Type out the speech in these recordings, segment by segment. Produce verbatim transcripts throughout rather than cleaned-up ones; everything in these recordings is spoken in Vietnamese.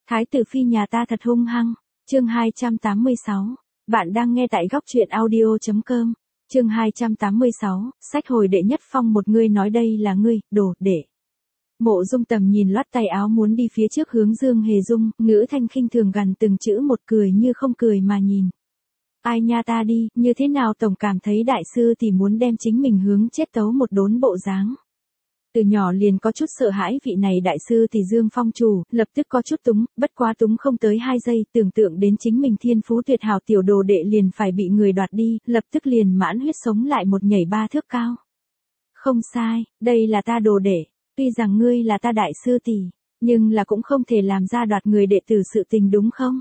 Thái tử phi nhà ta thật hung hăng. Chương hai trăm tám mươi sáu. Bạn đang nghe tại góc truyện audio.com. Chương hai trăm tám mươi sáu, sách hồi đệ nhất phong một người nói đây là ngươi, đồ, đệ. Mộ Dung Tầm nhìn loát tay áo muốn đi phía trước hướng Dương Hề Dung, ngữ thanh khinh thường gằn từng chữ một, cười như không cười mà nhìn. Ai nha ta đi, như thế nào tổng cảm thấy đại sư thì muốn đem chính mình hướng chết tấu một đốn bộ dáng. Từ nhỏ liền có chút sợ hãi vị này đại sư thì Dương Phong chủ, lập tức có chút túng, bất quá túng không tới hai giây, tưởng tượng đến chính mình thiên phú tuyệt hảo tiểu đồ đệ liền phải bị người đoạt đi, lập tức liền mãn huyết sống lại một nhảy ba thước cao. Không sai, đây là ta đồ đệ, tuy rằng ngươi là ta đại sư tỷ, nhưng là cũng không thể làm ra đoạt người đệ tử sự tình đúng không?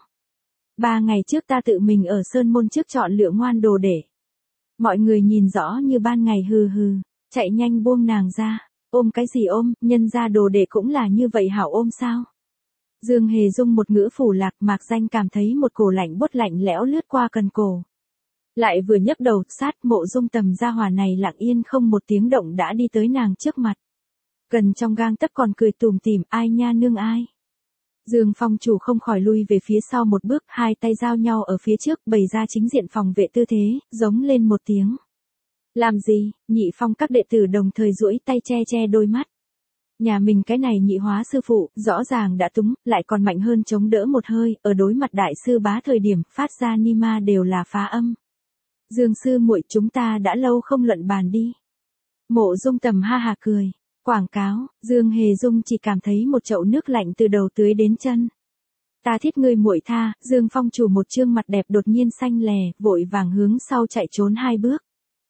Ba ngày trước ta tự mình ở sơn môn trước chọn lựa ngoan đồ đệ. Mọi người nhìn rõ như ban ngày, hừ hừ, chạy nhanh buông nàng ra. Ôm cái gì ôm, nhân ra đồ đệ cũng là như vậy hảo ôm sao? Dương Hề Dung một ngữ phủ lạc, mạc danh cảm thấy một cổ lạnh buốt lạnh lẽo lướt qua cần cổ. Lại vừa nhấc đầu, sát Mộ Dung Tầm gia hỏa này lặng yên không một tiếng động đã đi tới nàng trước mặt. Gần trong gang tấc còn cười tủm tỉm, ai nha nương ai. Dương Phong chủ không khỏi lui về phía sau một bước, hai tay giao nhau ở phía trước, bày ra chính diện phòng vệ tư thế, giống lên một tiếng. Làm gì? Nhị phong các đệ tử đồng thời duỗi tay che che đôi mắt. Nhà mình cái này nhị hóa sư phụ, rõ ràng đã túng, lại còn mạnh hơn chống đỡ một hơi, ở đối mặt đại sư bá thời điểm phát ra ni ma đều là phá âm. Dương sư muội, chúng ta đã lâu không luận bàn đi. Mộ Dung Tầm ha hà cười. Quảng cáo, Dương Hề Dung chỉ cảm thấy một chậu nước lạnh từ đầu tưới đến chân. Ta thiết ngươi muội tha, Dương Phong chủ một trương mặt đẹp đột nhiên xanh lè, vội vàng hướng sau chạy trốn hai bước.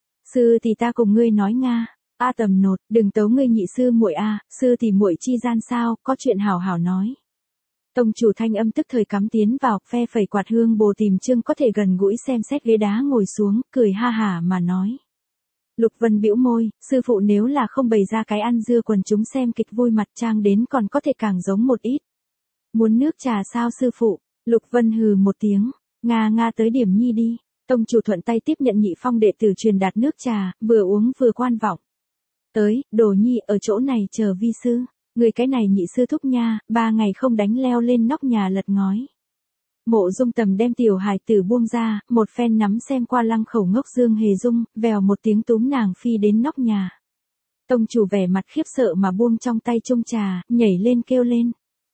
Sư thì ta cùng ngươi nói nga, a Tầm nột, đừng tấu ngươi nhị sư muội a, sư thì muội chi gian sao, có chuyện hảo hảo nói. Tông chủ thanh âm tức thời cắm tiến vào, phe phẩy quạt hương bồ tìm chương có thể gần gũi xem xét ghế đá ngồi xuống, cười ha hả mà nói. Lục Vân bĩu môi, sư phụ nếu là không bày ra cái ăn dưa quần chúng xem kịch vui mặt trang đến còn có thể càng giống một ít. Muốn nước trà sao sư phụ? Lục Vân hừ một tiếng, nga nga tới điểm nhi đi. Tông chủ thuận tay tiếp nhận nhị phong đệ tử truyền đạt nước trà, vừa uống vừa quan vọng. Tới, đồ nhi ở chỗ này chờ vi sư, người cái này nhị sư thúc nha, ba ngày không đánh leo lên nóc nhà lật ngói. Mộ Dung Tầm đem tiểu hài tử buông ra, một phen nắm xem qua lăng khẩu ngốc Dương Hề Dung, vèo một tiếng túm nàng phi đến nóc nhà. Tông chủ vẻ mặt khiếp sợ mà buông trong tay chung trà, nhảy lên kêu lên.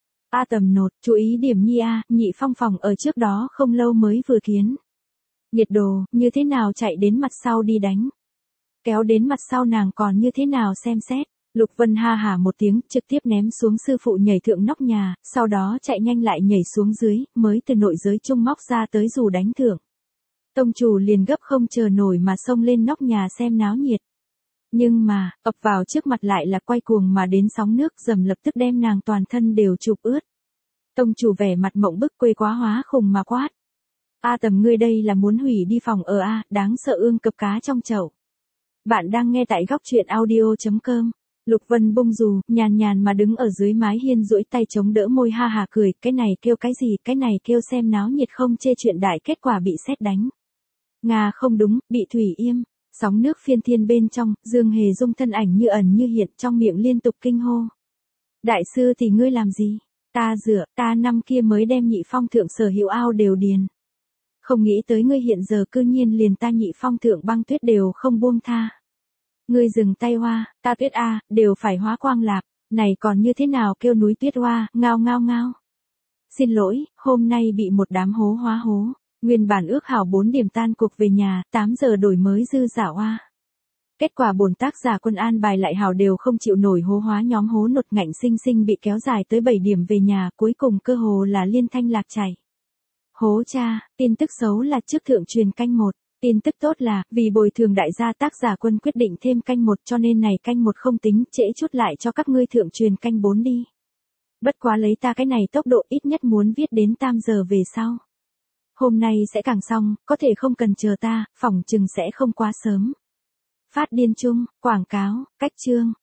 A Tầm nột, chú ý điểm nhi a, nhị phong phòng ở trước đó không lâu mới vừa kiến. Nhiệt đồ, như thế nào chạy đến mặt sau đi đánh. Kéo đến mặt sau nàng còn như thế nào xem xét. Lục Vân ha hả một tiếng, trực tiếp ném xuống sư phụ nhảy thượng nóc nhà, sau đó chạy nhanh lại nhảy xuống dưới, mới từ nội giới trung móc ra tới dù đánh thưởng. Tông chủ liền gấp không chờ nổi mà xông lên nóc nhà xem náo nhiệt. Nhưng mà, ập vào trước mặt lại là quay cuồng mà đến sóng nước dầm lập tức đem nàng toàn thân đều chụp ướt. Tông chủ vẻ mặt mộng bức quê quá hóa khùng mà quát. A Tầm ngươi đây là muốn hủy đi phòng ở a, đáng sợ ương cập cá trong chậu. Bạn đang nghe tại góc truyện audio.com. Lục Vân bung dù, nhàn nhàn mà đứng ở dưới mái hiên duỗi tay chống đỡ môi ha hà cười, cái này kêu cái gì, cái này kêu xem náo nhiệt không chê chuyện đại kết quả bị sét đánh. Nga không đúng, bị thủy yêm, sóng nước phiên thiên bên trong, Dương Hề Dung thân ảnh như ẩn như hiện trong miệng liên tục kinh hô. Đại sư thì ngươi làm gì? Ta rửa, ta năm kia mới đem nhị phong thượng sở hữu ao đều điền. Không nghĩ tới ngươi hiện giờ cư nhiên liền ta nhị phong thượng băng tuyết đều không buông tha. Ngươi dừng tay hoa, ta tuyết a, đều phải hóa quang lạp, này còn như thế nào kêu núi tuyết hoa, ngao ngao ngao. Xin lỗi, hôm nay bị một đám hố hóa hố, nguyên bản ước hảo bốn điểm tan cuộc về nhà, tám giờ đổi mới dư giả hoa. Kết quả bổn tác giả quân an bài lại hảo đều không chịu nổi hố hóa nhóm hố nột ngạnh sinh sinh bị kéo dài tới bảy điểm về nhà, cuối cùng cơ hồ là liên thanh lạc chảy. Hố cha, tin tức xấu là trước thượng truyền canh một. Tin tức tốt là, vì bồi thường đại gia tác giả quân quyết định thêm canh một cho nên này canh một không tính, trễ chút lại cho các ngươi thượng truyền canh bốn đi. Bất quá lấy ta cái này tốc độ ít nhất muốn viết đến tam giờ về sau. Hôm nay sẽ càng xong, có thể không cần chờ ta, phỏng chừng sẽ không quá sớm. Phát điên chung, quảng cáo, cách chương.